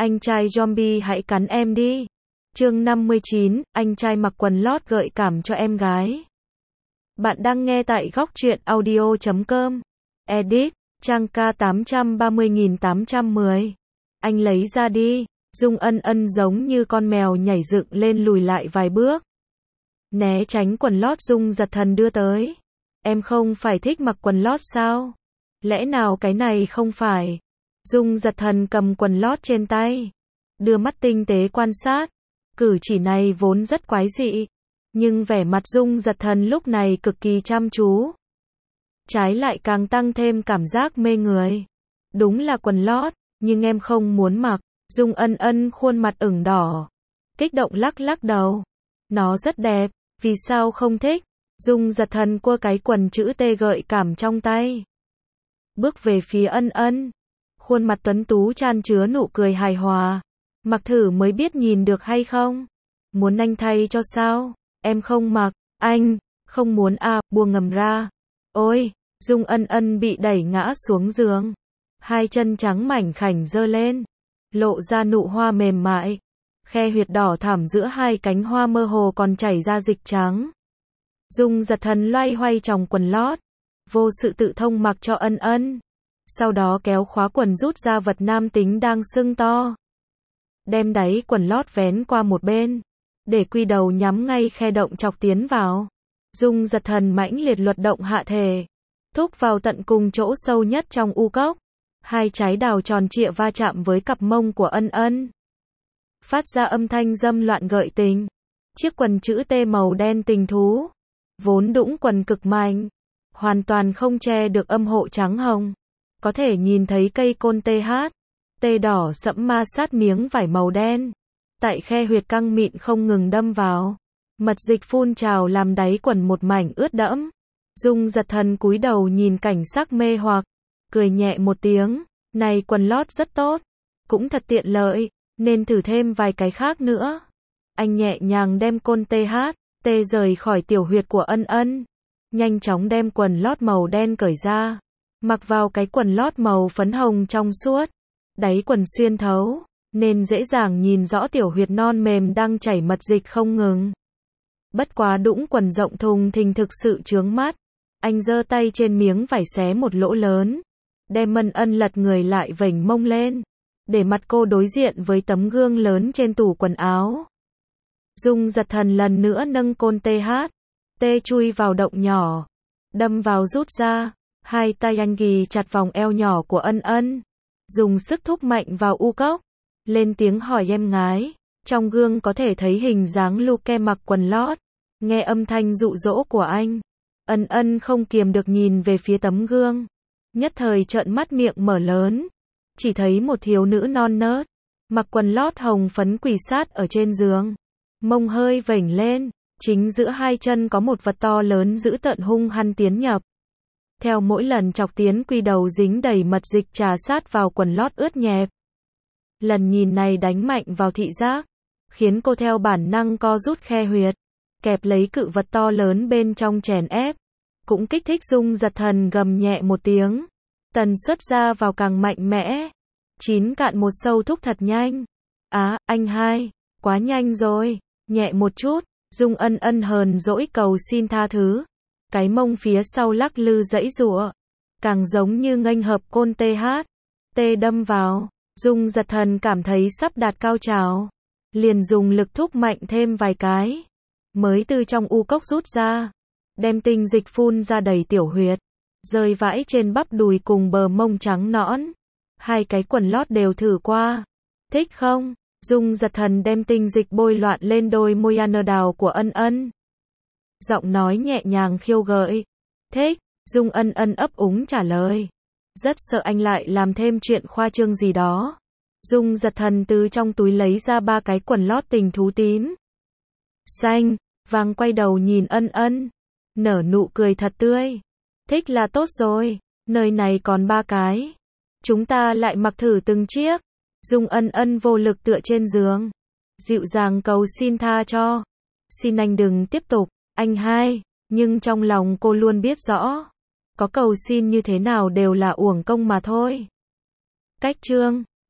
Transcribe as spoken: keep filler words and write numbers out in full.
Anh trai zombie hãy cắn em đi. Chương năm mươi chín, anh trai mặc quần lót gợi cảm cho em gái. Bạn đang nghe tại góc truyện audio chấm com. Edit, trang K tám trăm ba mươi nghìn tám trăm mười. Anh lấy ra đi. Dung Ân Ân giống như con mèo nhảy dựng lên lùi lại vài bước. Né tránh quần lót Dung Giật Thần đưa tới. Em không phải thích mặc quần lót sao? Lẽ nào cái này không phải? Dung Giật Thần cầm quần lót trên tay, đưa mắt tinh tế quan sát. Cử chỉ này vốn rất quái dị, nhưng vẻ mặt Dung Giật Thần lúc này cực kỳ chăm chú. Trái lại càng tăng thêm cảm giác mê người. Đúng là quần lót, nhưng em không muốn mặc. Dung Ân Ân khuôn mặt ửng đỏ, kích động lắc lắc đầu. Nó rất đẹp, vì sao không thích? Dung Giật Thần cua cái quần chữ T gợi cảm trong tay, bước về phía Ân Ân. Khuôn mặt tuấn tú chan chứa nụ cười hài hòa. Mặc thử mới biết nhìn được hay không? Muốn anh thay cho sao? Em không mặc. Anh, không muốn à, buông ngầm ra. Ôi, Dung Ân Ân bị đẩy ngã xuống giường. Hai chân trắng mảnh khảnh giơ lên, lộ ra nụ hoa mềm mại. Khe huyệt đỏ thẳm giữa hai cánh hoa mơ hồ còn chảy ra dịch trắng. Dung Giật Thần loay hoay trong quần lót, vô sự tự thông mặc cho Ân Ân. Sau đó kéo khóa quần rút ra vật nam tính đang sưng to. Đem đáy quần lót vén qua một bên, để quy đầu nhắm ngay khe động chọc tiến vào. Dung Giật Thần mãnh liệt luật động hạ thể, thúc vào tận cùng chỗ sâu nhất trong u cốc. Hai trái đào tròn trịa va chạm với cặp mông của Ân Ân, phát ra âm thanh dâm loạn gợi tình. Chiếc quần chữ T màu đen tình thú, vốn đũng quần cực mạnh, hoàn toàn không che được âm hộ trắng hồng. Có thể nhìn thấy cây côn tê hát, tê đỏ sẫm ma sát miếng vải màu đen. Tại khe huyệt căng mịn không ngừng đâm vào. Mật dịch phun trào làm đáy quần một mảnh ướt đẫm. Dung Giật Thần cúi đầu nhìn cảnh sắc mê hoặc, cười nhẹ một tiếng. Này quần lót rất tốt, cũng thật tiện lợi, nên thử thêm vài cái khác nữa. Anh nhẹ nhàng đem côn tê hát, tê rời khỏi tiểu huyệt của Ân Ân. Nhanh chóng đem quần lót màu đen cởi ra, mặc vào cái quần lót màu phấn hồng trong suốt. Đáy quần xuyên thấu, nên dễ dàng nhìn rõ tiểu huyệt non mềm đang chảy mật dịch không ngừng. Bất quá đũng quần rộng thùng thình thực sự chướng mắt. Anh giơ tay trên miếng vải xé một lỗ lớn, đem Ân Ân lật người lại vểnh mông lên, để mặt cô đối diện với tấm gương lớn trên tủ quần áo. Dung Giật Thần lần nữa nâng côn tê hát, tê chui vào động nhỏ, đâm vào rút ra. Hai tay anh ghì chặt vòng eo nhỏ của Ân Ân, dùng sức thúc mạnh vào u cốc, lên tiếng hỏi em gái. Trong gương có thể thấy hình dáng Luke mặc quần lót. Nghe âm thanh dụ dỗ của anh, Ân Ân không kiềm được nhìn về phía tấm gương, nhất thời trợn mắt miệng mở lớn. Chỉ thấy một thiếu nữ non nớt, mặc quần lót hồng phấn quỳ sát ở trên giường, mông hơi vểnh lên, chính giữa hai chân có một vật to lớn dữ tợn hung hăng tiến nhập. Theo mỗi lần chọc tiến quy đầu dính đầy mật dịch trà sát vào quần lót ướt nhẹp. Lần nhìn này đánh mạnh vào thị giác, khiến cô theo bản năng co rút khe huyệt, kẹp lấy cự vật to lớn bên trong chèn ép. Cũng kích thích Dung Giật Thần gầm nhẹ một tiếng. Tần suất ra vào càng mạnh mẽ. Chín cạn một sâu thúc thật nhanh. Á, anh hai, quá nhanh rồi, nhẹ một chút. Dung Ân Ân hờn dỗi cầu xin tha thứ. Cái mông phía sau lắc lư giãy giụa, càng giống như nghênh hợp côn tê hát. Tê đâm vào, Dung Giật Thần cảm thấy sắp đạt cao trào, liền dùng lực thúc mạnh thêm vài cái, mới từ trong u cốc rút ra, đem tinh dịch phun ra đầy tiểu huyệt, rơi vãi trên bắp đùi cùng bờ mông trắng nõn. Hai cái quần lót đều thử qua. Thích không? Dung Giật Thần đem tinh dịch bôi loạn lên đôi môi ăn đào của Ân Ân, giọng nói nhẹ nhàng khiêu gợi. Thích. Dung Ân Ân ấp úng trả lời, rất sợ anh lại làm thêm chuyện khoa trương gì đó. Dung Giật Thần từ trong túi lấy ra ba cái quần lót tình thú tím, xanh, vàng, quay đầu nhìn Ân Ân, nở nụ cười thật tươi. Thích là tốt rồi, nơi này còn ba cái, chúng ta lại mặc thử từng chiếc. Dung Ân Ân vô lực tựa trên giường, dịu dàng cầu xin tha cho. Xin anh đừng tiếp tục, anh hai. Nhưng trong lòng cô luôn biết rõ, có cầu xin như thế nào đều là uổng công mà thôi. Cách chương